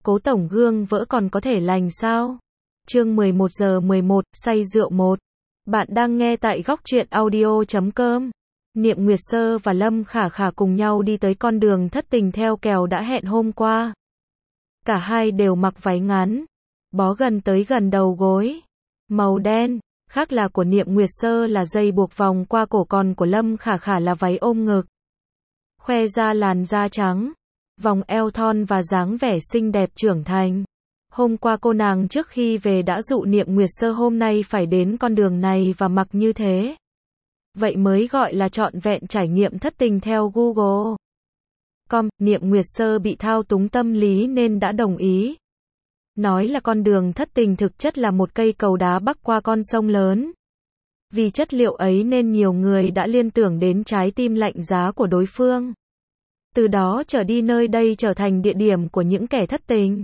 Cố tổng gương vỡ còn có thể lành sao? Chương 11 giờ 11, say rượu 1. Bạn đang nghe tại góc truyện audio.com. Niệm Nguyệt Sơ và Lâm Khả Khả cùng nhau đi tới con đường thất tình theo kèo đã hẹn hôm qua. Cả hai đều mặc váy ngắn, bó gần tới gần đầu gối, màu đen. Khác là của Niệm Nguyệt Sơ là dây buộc vòng qua cổ, còn của Lâm Khả Khả là váy ôm ngực, khoe ra làn da trắng, vòng eo thon và dáng vẻ xinh đẹp trưởng thành. Hôm qua cô nàng trước khi về đã dụ Niệm Nguyệt Sơ hôm nay phải đến con đường này và mặc như thế. Vậy mới gọi là trọn vẹn trải nghiệm thất tình theo Google. Niệm Nguyệt Sơ bị thao túng tâm lý nên đã đồng ý. Nói là con đường thất tình thực chất là một cây cầu đá bắc qua con sông lớn. Vì chất liệu ấy nên nhiều người đã liên tưởng đến trái tim lạnh giá của đối phương. Từ đó trở đi nơi đây trở thành địa điểm của những kẻ thất tình.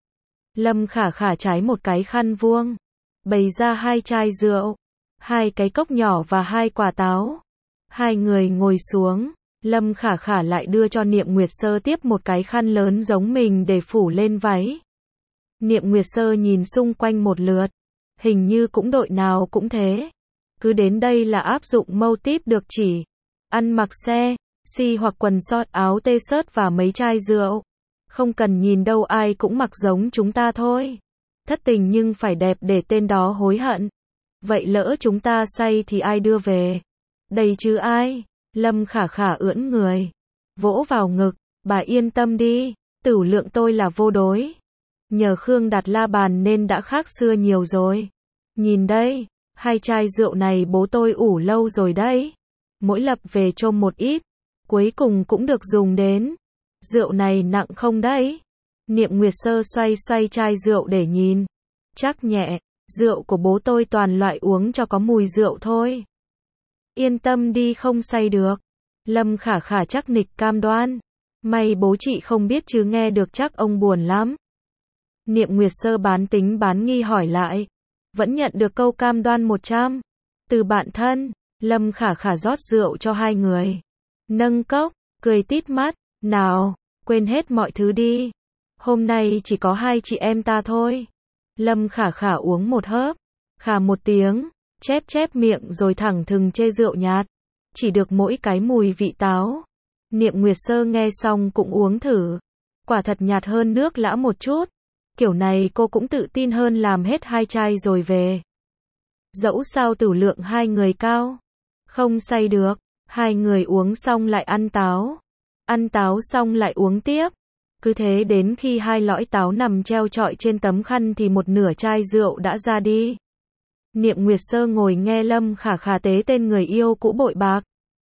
Lâm Khả Khả trái một cái khăn vuông, bày ra 2 chai rượu, 2 cái cốc nhỏ và 2 quả táo. Hai người ngồi xuống, Lâm Khả Khả lại đưa cho Niệm Nguyệt Sơ tiếp một cái khăn lớn giống mình để phủ lên váy. Niệm Nguyệt Sơ nhìn xung quanh một lượt, hình như cũng đội nào cũng thế. Cứ đến đây là áp dụng mâu típ được chỉ. Ăn mặc xe, si hoặc quần short áo t-shirt và mấy chai rượu. Không cần nhìn đâu ai cũng mặc giống chúng ta thôi. Thất tình nhưng phải đẹp để tên đó hối hận. Vậy lỡ chúng ta say thì ai đưa về? Đây chứ ai? Lâm Khả Khả ưỡn người, vỗ vào ngực, bà yên tâm đi, tửu lượng tôi là vô đối. Nhờ Khương đặt la bàn nên đã khác xưa nhiều rồi. Nhìn đây, 2 chai rượu này bố tôi ủ lâu rồi đấy. Mỗi lập về chôm một ít, cuối cùng cũng được dùng đến. Rượu này nặng không đấy? Niệm Nguyệt Sơ xoay xoay chai rượu để nhìn. Chắc nhẹ, rượu của bố tôi toàn loại uống cho có mùi rượu thôi. Yên tâm đi, không say được. Lâm Khả Khả chắc nịch cam đoan. May bố chị không biết chứ nghe được chắc ông buồn lắm. Niệm Nguyệt Sơ bán tính bán nghi hỏi lại. Vẫn nhận được câu cam đoan 100. Từ bạn thân. Lâm Khả Khả rót rượu cho hai người. Nâng cốc, cười tít mắt. Nào, quên hết mọi thứ đi. Hôm nay chỉ có hai chị em ta thôi. Lâm Khả Khả uống một hớp, khà một tiếng, chép miệng rồi thẳng thừng chê rượu nhạt. Chỉ được mỗi cái mùi vị táo. Niệm Nguyệt Sơ nghe xong cũng uống thử. Quả thật nhạt hơn nước lã một chút. Kiểu này cô cũng tự tin hơn làm hết 2 chai rồi về. Dẫu sao tửu lượng hai người cao. Không say được. Hai người uống xong lại ăn táo. Ăn táo xong lại uống tiếp. Cứ thế đến khi 2 lõi táo nằm treo trọi trên tấm khăn thì một nửa chai rượu đã ra đi. Niệm Nguyệt Sơ ngồi nghe Lâm Khả Khả tế tên người yêu cũ bội bạc.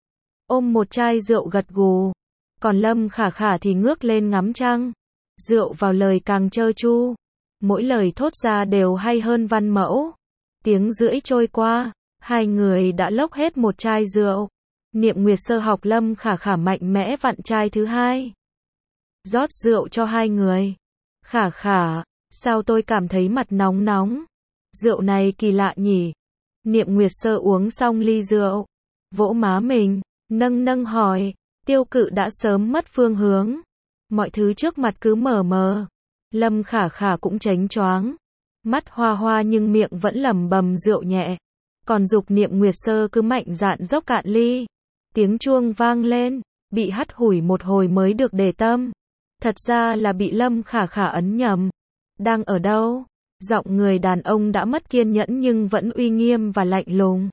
Ôm một chai rượu gật gù. Còn Lâm Khả Khả thì ngước lên ngắm trăng. Rượu vào lời càng trơ tru. Mỗi lời thốt ra đều hay hơn văn mẫu. Tiếng rưỡi trôi qua, hai người đã lốc hết một chai rượu. Niệm Nguyệt Sơ học Lâm Khả Khả mạnh mẽ vặn chai thứ 2. Rót rượu cho hai người. Khả Khả, sao tôi cảm thấy mặt nóng nóng? Rượu này kỳ lạ nhỉ? Niệm Nguyệt Sơ uống xong ly rượu, vỗ má mình, nâng hỏi. Tiêu Cự đã sớm mất phương hướng. Mọi thứ trước mặt cứ mờ mờ. Lâm Khả Khả cũng chánh choáng. Mắt hoa hoa nhưng miệng vẫn lẩm bẩm rượu nhẹ. Còn dục Niệm Nguyệt Sơ cứ mạnh dạn dốc cạn ly. Tiếng chuông vang lên, bị hắt hủi một hồi mới được để tâm. Thật ra là bị Lâm Khả Khả ấn nhầm. Đang ở đâu? Giọng người đàn ông đã mất kiên nhẫn nhưng vẫn uy nghiêm và lạnh lùng.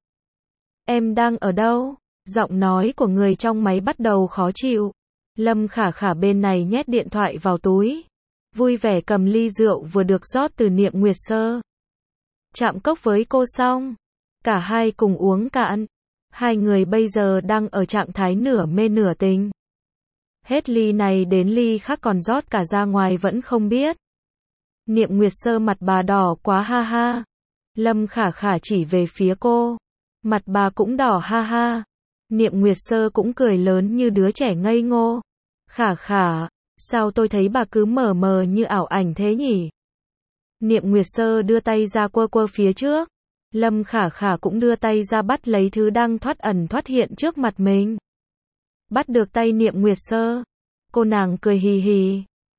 Em đang ở đâu? Giọng nói của người trong máy bắt đầu khó chịu. Lâm Khả Khả bên này nhét điện thoại vào túi. Vui vẻ cầm ly rượu vừa được rót từ Niệm Nguyệt Sơ. Chạm cốc với cô xong. Cả hai cùng uống cạn. Hai người bây giờ đang ở trạng thái nửa mê nửa tình. Hết ly này đến ly khác còn rót cả ra ngoài vẫn không biết. Niệm Nguyệt Sơ mặt bà đỏ quá ha ha. Lâm Khả Khả chỉ về phía cô. Mặt bà cũng đỏ ha ha. Niệm Nguyệt Sơ cũng cười lớn như đứa trẻ ngây ngô. Khả Khả, sao tôi thấy bà cứ mờ mờ như ảo ảnh thế nhỉ? Niệm Nguyệt Sơ đưa tay ra quơ phía trước. Lâm Khả Khả cũng đưa tay ra bắt lấy thứ đang thoát ẩn thoát hiện trước mặt mình. Bắt được tay Niệm Nguyệt Sơ. Cô nàng cười hì hì.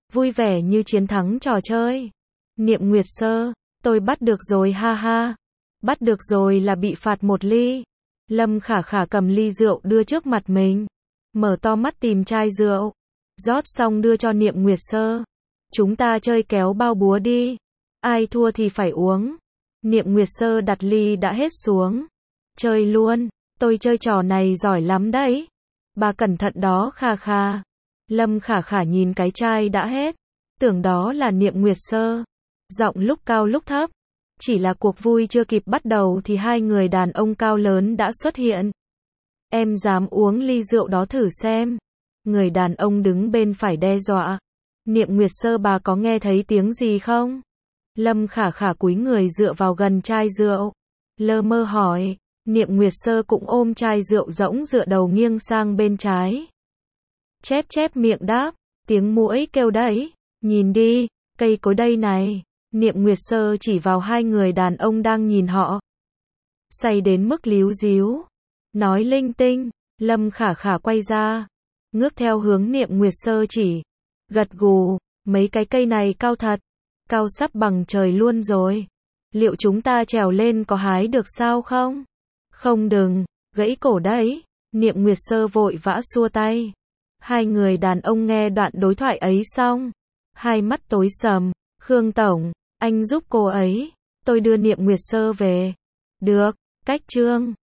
vui vẻ như chiến thắng trò chơi. Niệm Nguyệt Sơ, tôi bắt được rồi ha ha. Bắt được rồi là bị phạt 1 ly. Lâm Khả Khả cầm ly rượu đưa trước mặt mình. Mở to mắt tìm chai rượu. Rót xong đưa cho Niệm Nguyệt Sơ. Chúng ta chơi kéo bao búa đi. Ai thua thì phải uống. Niệm Nguyệt Sơ đặt ly đã hết xuống. Chơi luôn, tôi chơi trò này giỏi lắm đấy. Bà cẩn thận đó Khà Khà. Lâm Khả Khả nhìn cái chai đã hết. Tưởng đó là Niệm Nguyệt Sơ. Giọng lúc cao lúc thấp. Chỉ là cuộc vui chưa kịp bắt đầu thì hai người đàn ông cao lớn đã xuất hiện. Em dám uống ly rượu đó thử xem. Người đàn ông đứng bên phải đe dọa. Niệm Nguyệt Sơ bà có nghe thấy tiếng gì không? Lâm Khả Khả cúi người dựa vào gần chai rượu. Lơ mơ hỏi. Niệm Nguyệt Sơ cũng ôm chai rượu rỗng dựa đầu nghiêng sang bên trái. Chép chép miệng đáp. Tiếng muỗi kêu đấy. Nhìn đi, cây cối đây này. Niệm Nguyệt Sơ chỉ vào hai người đàn ông đang nhìn họ. Say đến mức líu díu. Nói linh tinh. Lâm Khả Khả quay ra. Ngước theo hướng Niệm Nguyệt Sơ chỉ. Gật gù. Mấy cái cây này cao thật. Cao sắp bằng trời luôn rồi. Liệu chúng ta trèo lên có hái được sao không? Không đừng. Gãy cổ đấy. Niệm Nguyệt Sơ vội vã xua tay. Hai người đàn ông nghe đoạn đối thoại ấy xong. Hai mắt tối sầm. Khương Tổng, anh giúp cô ấy. Tôi đưa Niệm Nguyệt Sơ về. Được, cách Trương.